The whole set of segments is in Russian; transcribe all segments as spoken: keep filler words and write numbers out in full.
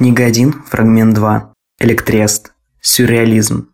Книга один, фрагмент два. Электрест. Сюрреализм.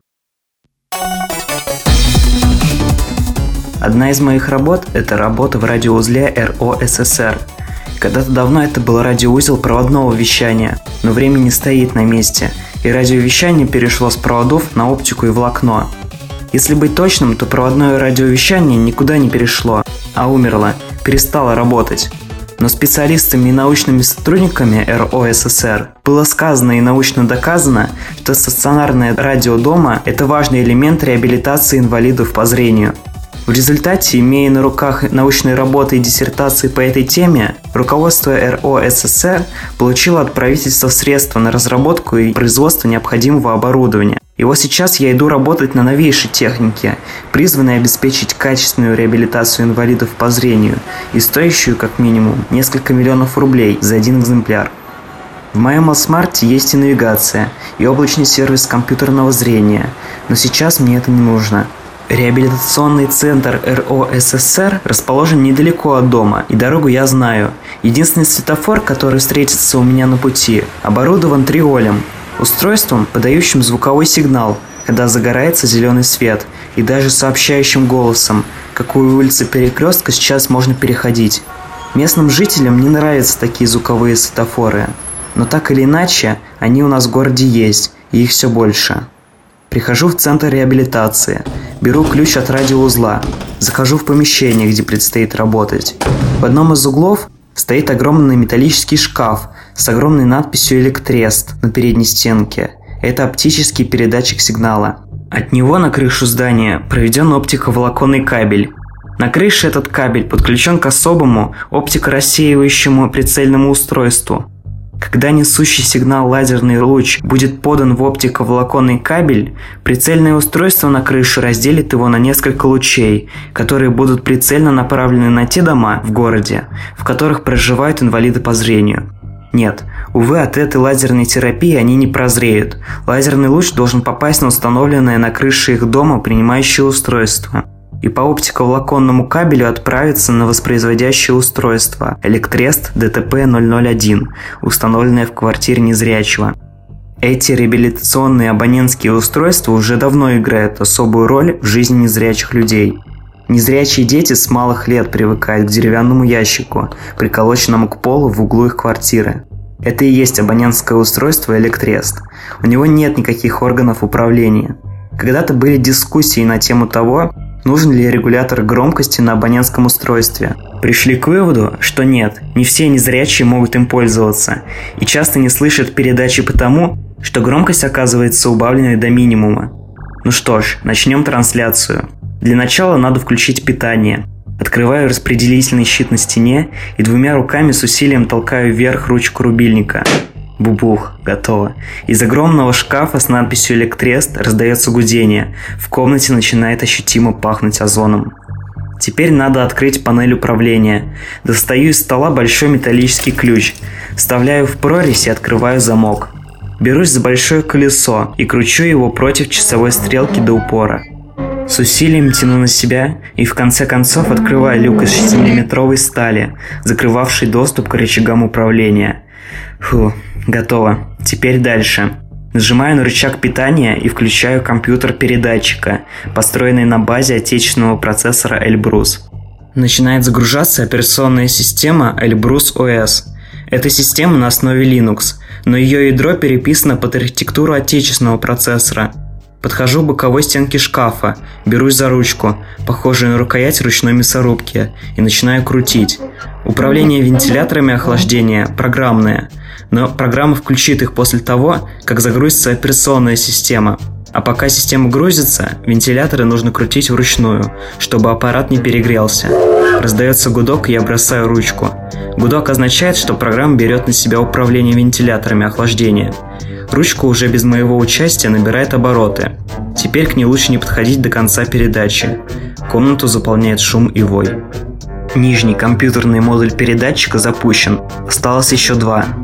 Одна из моих работ – это работа в радиоузле эр о эс эс эр. Когда-то давно это был радиоузел проводного вещания, но время не стоит на месте, и радиовещание перешло с проводов на оптику и волокно. Если быть точным, то проводное радиовещание никуда не перешло, а умерло, перестало работать. Но специалистами и научными сотрудниками эр о эс эс эр было сказано и научно доказано, что стационарное радио дома – это важный элемент реабилитации инвалидов по зрению. В результате, имея на руках научные работы и диссертации по этой теме, руководство эр о эс эс эр получило от правительства средства на разработку и производство необходимого оборудования. И вот сейчас я иду работать на новейшей технике, призванной обеспечить качественную реабилитацию инвалидов по зрению и стоящую как минимум несколько миллионов рублей за один экземпляр. В моем Алсмарте есть и навигация, и облачный сервис компьютерного зрения, но сейчас мне это не нужно. Реабилитационный центр эр о эс эс эр расположен недалеко от дома, и дорогу я знаю. Единственный светофор, который встретится у меня на пути, оборудован триолем, устройством, подающим звуковой сигнал, когда загорается зеленый свет, и даже сообщающим голосом, какую улицу перекрестка сейчас можно переходить. Местным жителям не нравятся такие звуковые светофоры, но так или иначе, они у нас в городе есть, и их все больше. Прихожу в центр реабилитации, беру ключ от радиоузла, захожу в помещение, где предстоит работать. В одном из углов стоит огромный металлический шкаф с огромной надписью «Электрест» на передней стенке. Это оптический передатчик сигнала. От него на крышу здания проведен оптиковолоконный кабель. На крыше этот кабель подключен к особому оптикорассеивающему прицельному устройству. Когда несущий сигнал лазерный луч будет подан в оптиковолоконный кабель, прицельное устройство на крыше разделит его на несколько лучей, которые будут прицельно направлены на те дома в городе, в которых проживают инвалиды по зрению. Нет, увы, от этой лазерной терапии они не прозреют. Лазерный луч должен попасть на установленное на крыше их дома принимающее устройство и по оптиковолоконному кабелю отправиться на воспроизводящее устройство Электрест дэ тэ пэ ноль ноль один, установленное в квартире незрячего. Эти реабилитационные абонентские устройства уже давно играют особую роль в жизни незрячих людей. Незрячие дети с малых лет привыкают к деревянному ящику, приколоченному к полу в углу их квартиры. Это и есть абонентское устройство Электрест. У него нет никаких органов управления. Когда-то были дискуссии на тему того, нужен ли регулятор громкости на абонентском устройстве. Пришли к выводу, что нет, не все незрячие могут им пользоваться и часто не слышат передачи потому, что громкость оказывается убавленной до минимума. Ну что ж, начнем трансляцию. Для начала надо включить питание. Открываю распределительный щит на стене и двумя руками с усилием толкаю вверх ручку рубильника. Бубух, готово. Из огромного шкафа с надписью «Электрест» раздается гудение. В комнате начинает ощутимо пахнуть озоном. Теперь надо открыть панель управления. Достаю из стола большой металлический ключ. Вставляю в прорезь и открываю замок. Берусь за большое колесо и кручу его против часовой стрелки до упора. С усилием тяну на себя и в конце концов открываю люк из шестимиллиметровой стали, закрывавший доступ к рычагам управления. Фу, готово. Теперь дальше. Нажимаю на рычаг питания и включаю компьютер передатчика, построенный на базе отечественного процессора Эльбрус. Начинает загружаться операционная система Эльбрус о эс. Эта система на основе Linux, но ее ядро переписано под архитектуру отечественного процессора. Подхожу к боковой стенке шкафа, берусь за ручку, похожую на рукоять ручной мясорубки, и начинаю крутить. Управление вентиляторами охлаждения программное, но программа включит их после того, как загрузится операционная система. А пока система грузится, вентиляторы нужно крутить вручную, чтобы аппарат не перегрелся. Раздается гудок, и я бросаю ручку. Гудок означает, что программа берет на себя управление вентиляторами охлаждения. Ручка уже без моего участия набирает обороты. Теперь к ней лучше не подходить до конца передачи. Комнату заполняет шум и вой. Нижний компьютерный модуль передатчика запущен. Осталось еще два.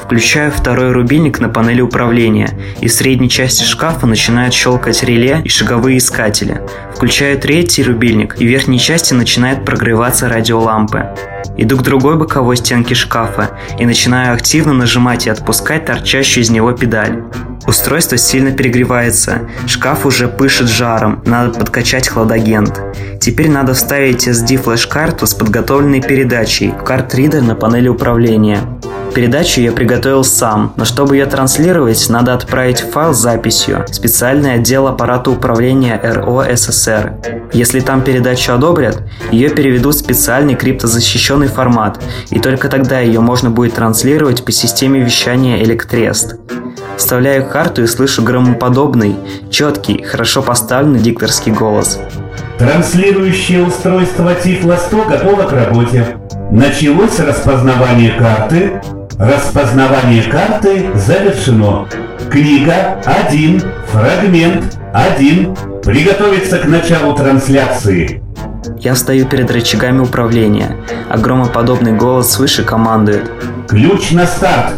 Включаю второй рубильник на панели управления, и в средней части шкафа начинают щелкать реле и шаговые искатели. Включаю третий рубильник, и в верхней части начинают прогреваться радиолампы. Иду к другой боковой стенке шкафа и начинаю активно нажимать и отпускать торчащую из него педаль. Устройство сильно перегревается, шкаф уже пышет жаром, надо подкачать хладагент. Теперь надо вставить эс ди флеш-карту с подготовленной передачей в карт-ридер на панели управления. Передачу я приготовил сам, но чтобы ее транслировать, надо отправить файл с записью в специальный отдел аппарата управления эр о эс эс эр. Если там передачу одобрят, ее переведут в специальный криптозащищенный формат, и только тогда ее можно будет транслировать по системе вещания Электрест. Вставляю карту и слышу громоподобный, четкий, хорошо поставленный дикторский голос. Транслирующее устройство Тифло сто готово к работе. Началось распознавание карты. Распознавание карты завершено. Книга один, фрагмент один. Приготовиться к началу трансляции. Я встаю перед рычагами управления, а громоподобный голос свыше командует. Ключ на старт.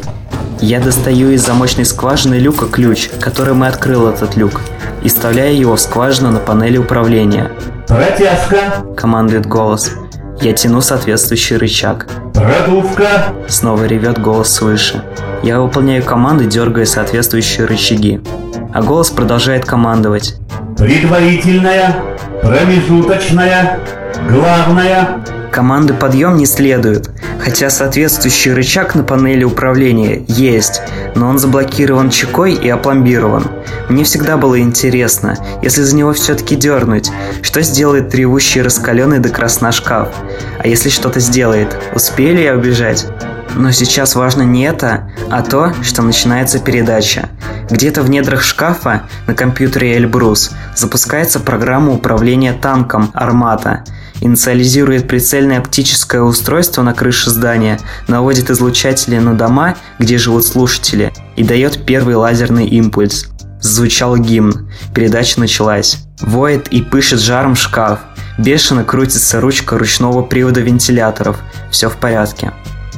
Я достаю из замочной скважины люка ключ, которым и открыл этот люк, и вставляю его в скважину на панели управления. Протяжка. Командует голос. Я тяну соответствующий рычаг. Продувка. Снова ревет голос свыше. Я выполняю команды, дергая соответствующие рычаги. А голос продолжает командовать. Предварительная. Промежуточная. Главная. Команды подъем не следует, хотя соответствующий рычаг на панели управления есть, но он заблокирован чекой и опломбирован. Мне всегда было интересно, если за него все-таки дернуть, что сделает ревущий раскаленный до красна шкаф? А если что-то сделает, успею ли я убежать? Но сейчас важно не это, а то, что начинается передача. Где-то в недрах шкафа на компьютере Эльбрус запускается программа управления танком «Армата». Инициализирует прицельное оптическое устройство на крыше здания, наводит излучатели на дома, где живут слушатели, и дает первый лазерный импульс. Звучал гимн. Передача началась. Воет и пышет жаром шкаф. Бешено крутится ручка ручного привода вентиляторов. Все в порядке.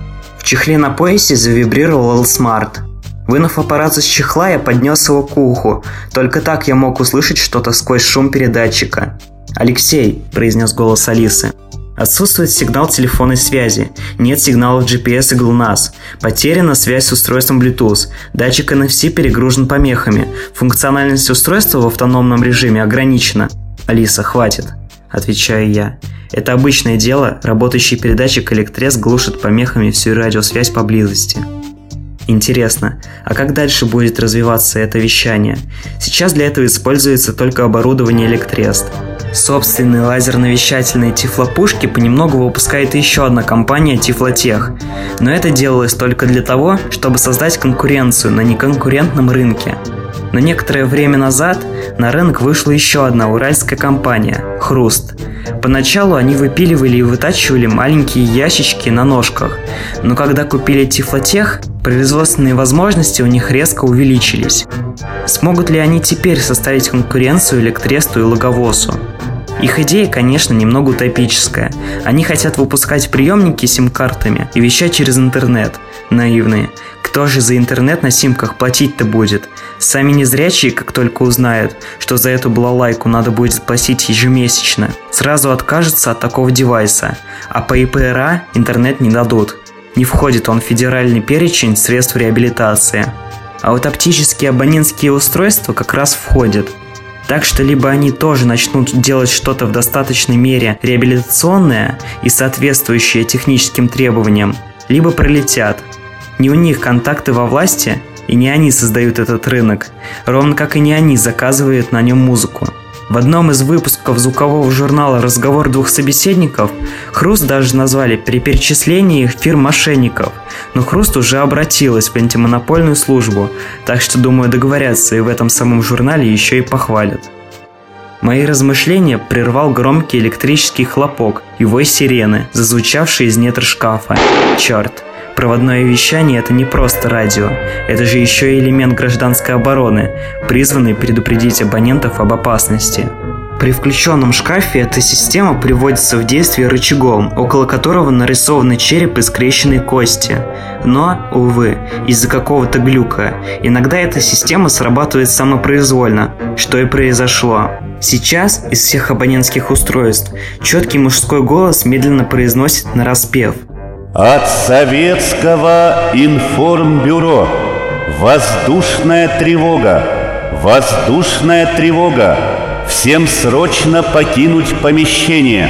В чехле на поясе завибрировал L-Smart. Вынув аппарат из чехла, я поднес его к уху. Только так я мог услышать что-то сквозь шум передатчика. «Алексей», – произнес голос Алисы. «Отсутствует сигнал телефонной связи, нет сигналов джи пи эс и ГЛОНАСС, потеряна связь с устройством Bluetooth, датчик эн эф си перегружен помехами, функциональность устройства в автономном режиме ограничена». «Алиса, хватит», – отвечаю я. «Это обычное дело, работающий передатчик Электрест глушит помехами всю радиосвязь поблизости». Интересно, а как дальше будет развиваться это вещание? Сейчас для этого используется только оборудование Электрест. Собственные лазерно-вещательные тифлопушки понемногу выпускает еще одна компания Тифлотех. Но это делалось только для того, чтобы создать конкуренцию на неконкурентном рынке. Но некоторое время назад на рынок вышла еще одна уральская компания – Хруст. Поначалу они выпиливали и вытачивали маленькие ящички на ножках, но когда купили Тифлотех, производственные возможности у них резко увеличились. Смогут ли они теперь составить конкуренцию Электресту и Логовосу? Их идея, конечно, немного утопическая. Они хотят выпускать приемники с сим-картами и вещать через интернет. Наивные. Кто же за интернет на симках платить-то будет? Сами незрячие, как только узнают, что за эту балалайку надо будет платить ежемесячно, сразу откажутся от такого девайса, а по и пэ эр а интернет не дадут. Не входит он в федеральный перечень средств реабилитации. А вот оптические абонентские устройства как раз входят. Так что либо они тоже начнут делать что-то в достаточной мере реабилитационное и соответствующее техническим требованиям, либо пролетят. Не у них контакты во власти, и не они создают этот рынок, ровно как и не они заказывают на нем музыку. В одном из выпусков звукового журнала «Разговор двух собеседников» Хруст даже назвали при перечислении фирм мошенников, но Хруст уже обратилась в антимонопольную службу, так что, думаю, договорятся и в этом самом журнале еще и похвалят. Мои размышления прервал громкий электрический хлопок и вой сирены, зазвучавший из недр шкафа. Черт! Проводное вещание – это не просто радио, это же еще и элемент гражданской обороны, призванный предупредить абонентов об опасности. При включенном шкафе эта система приводится в действие рычагом, около которого нарисованы череп и скрещенные кости. Но, увы, из-за какого-то глюка, иногда эта система срабатывает самопроизвольно, что и произошло. Сейчас из всех абонентских устройств четкий мужской голос медленно произносит нараспев: От Советского информбюро. Воздушная тревога. Воздушная тревога. Всем срочно покинуть помещение.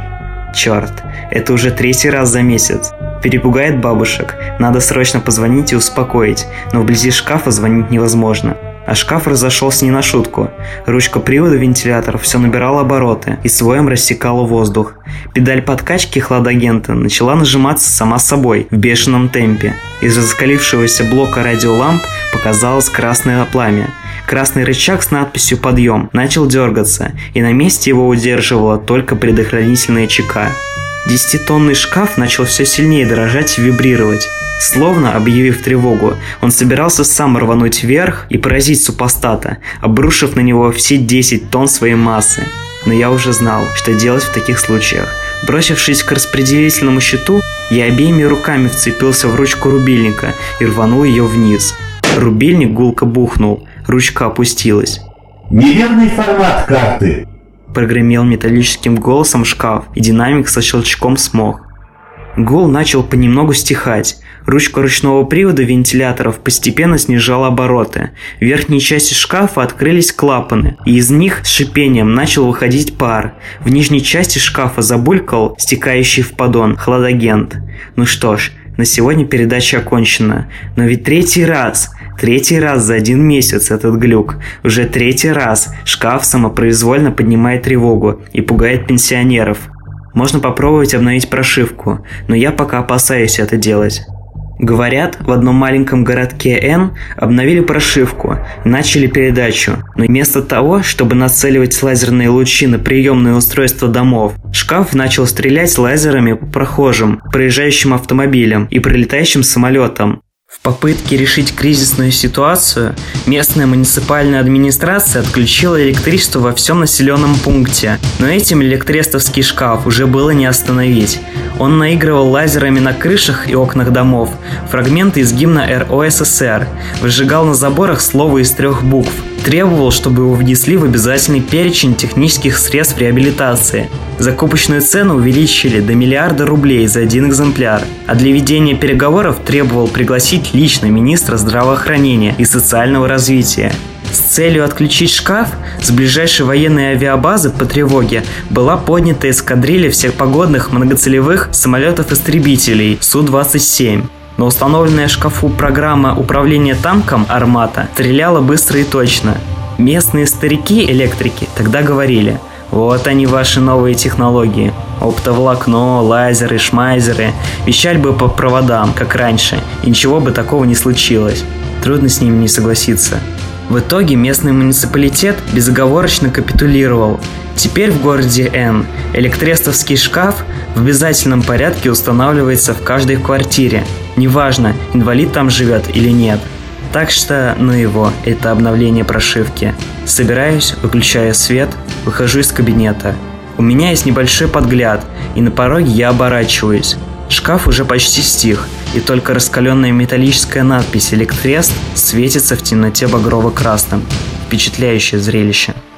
Черт, это уже третий раз за месяц. Перепугает бабушек. Надо срочно позвонить и успокоить, но вблизи шкафа звонить невозможно. А шкаф разошелся не на шутку. Ручка привода вентилятора все набирала обороты и своем рассекала воздух. Педаль подкачки хладагента начала нажиматься сама собой в бешеном темпе. Из раскалившегося блока радиоламп показалось красное пламя. Красный рычаг с надписью «Подъем» начал дергаться, и на месте его удерживала только предохранительная чека. Десятитонный шкаф начал все сильнее дрожать и вибрировать. Словно объявив тревогу, он собирался сам рвануть вверх и поразить супостата, обрушив на него все десять тонн своей массы. Но я уже знал, что делать в таких случаях. Бросившись к распределительному щиту, я обеими руками вцепился в ручку рубильника и рванул ее вниз. Рубильник гулко бухнул, ручка опустилась. Неверный формат карты. Прогремел металлическим голосом шкаф, и динамик со щелчком смолк. Гул начал понемногу стихать. Ручка ручного привода вентиляторов постепенно снижала обороты. В верхней части шкафа открылись клапаны, и из них с шипением начал выходить пар. В нижней части шкафа забулькал стекающий в поддон хладагент. Ну что ж, на сегодня передача окончена. Но ведь третий раз... Третий раз за один месяц этот глюк. Уже третий раз шкаф самопроизвольно поднимает тревогу и пугает пенсионеров. Можно попробовать обновить прошивку, но я пока опасаюсь это делать. Говорят, в одном маленьком городке Н обновили прошивку, начали передачу, но вместо того, чтобы нацеливать лазерные лучи на приемные устройства домов, шкаф начал стрелять лазерами по прохожим, проезжающим автомобилям и прилетающим самолетам. В попытке решить кризисную ситуацию, местная муниципальная администрация отключила электричество во всем населенном пункте, но этим электрестовский шкаф уже было не остановить. Он наигрывал лазерами на крышах и окнах домов фрагменты из гимна эр о эс эс эр, выжигал на заборах слово из трех букв, требовал, чтобы его внесли в обязательный перечень технических средств реабилитации. Закупочную цену увеличили до миллиарда рублей за один экземпляр, а для ведения переговоров требовал пригласить лично министра здравоохранения и социального развития. С целью отключить шкаф с ближайшей военной авиабазы по тревоге была поднята эскадрилья всепогодных многоцелевых самолетов-истребителей Су двадцать семь. Но установленная в шкафу программа управления танком «Армата» стреляла быстро и точно. Местные старики-электрики тогда говорили: вот они ваши новые технологии. Оптоволокно, лазеры, шмайзеры. Вещали бы по проводам, как раньше, и ничего бы такого не случилось. Трудно с ними не согласиться. В итоге местный муниципалитет безоговорочно капитулировал. Теперь в городе Н электрестовский шкаф в обязательном порядке устанавливается в каждой квартире. Неважно, инвалид там живет или нет. Так что, ну его, это обновление прошивки. Собираюсь, выключаю свет, выхожу из кабинета. У меня есть небольшой подгляд, и на пороге я оборачиваюсь. Шкаф уже почти стих, и только раскаленная металлическая надпись «Электрест» светится в темноте багрово-красным. Впечатляющее зрелище.